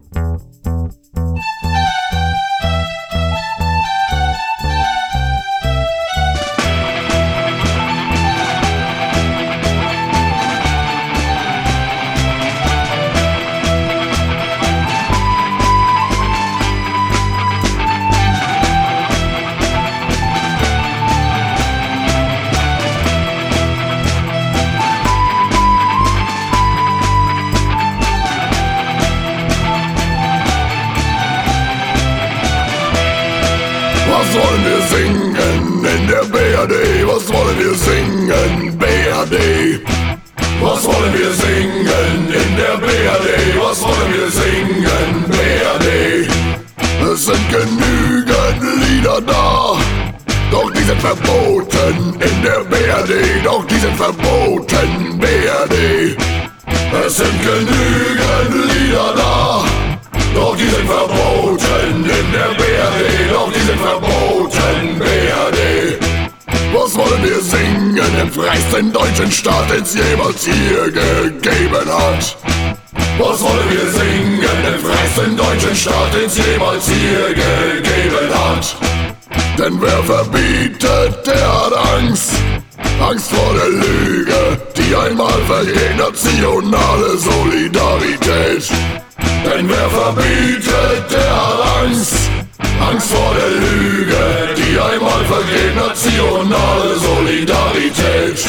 Was wollen wir singen in der BRD? Was wollen wir singen, BRD? Was wollen wir singen in der BRD? Was wollen wir singen, BRD? Es sind genügend Lieder da, doch die sind verboten in der BRD, doch die sind verboten, BRD. Es sind genügend Lieder da, doch die sind verboten in der BRD, doch die sind verboten, BRD. Was wollen wir singen im freisten deutschen Staat, den's jemals hier gegeben hat? Was wollen wir singen im freisten deutschen Staat, den's jemals hier gegeben hat? Denn wer verbietet, der hat Angst. Angst vor der Lüge, die einmal vergeht, nationale Solidarität. Denn wer verbietet, der hat Angst. Angst vor der Lüge, die einmal vergeht, nationale Solidarität.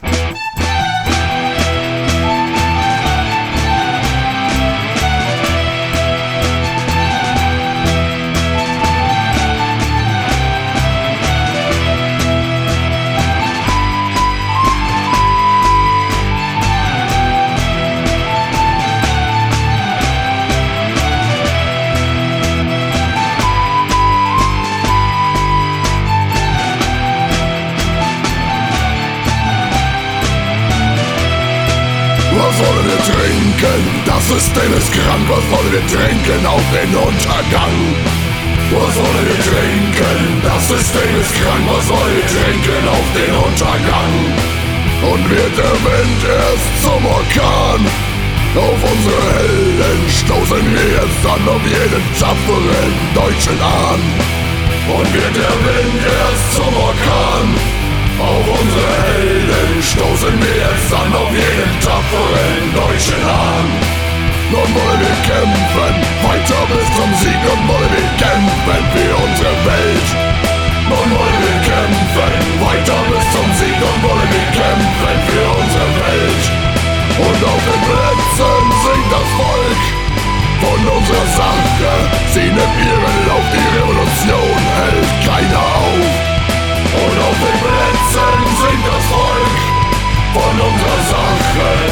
Was wollen wir trinken? Das System ist krank. Was wollen wir trinken auf den Untergang? Was wollen wir trinken? Das System ist krank. Was wollen wir trinken auf den Untergang? Und wird der Wind erst zum Orkan? Auf unsere Helden stoßen wir jetzt an, auf jeden tapferen Deutschen an. Und wird der Wind erst zum Orkan? Auf unsere Helden stoßen wir jetzt an, auf jeden tapferen Deutschen an. Nun wollen wir kämpfen, weiter bis zum Sieg. Nun wollen wir kämpfen für unsere Welt. Nun wollen wir kämpfen, weiter bis zum Sieg. Nun wollen wir kämpfen für unsere Welt. Und auf den Plätzen singt das Volk von unserer Sache. Sie nimmt ihren Lauf, die Revolution hält keiner auf. Und auf den Plätzen singt das Volk von unserer Sache.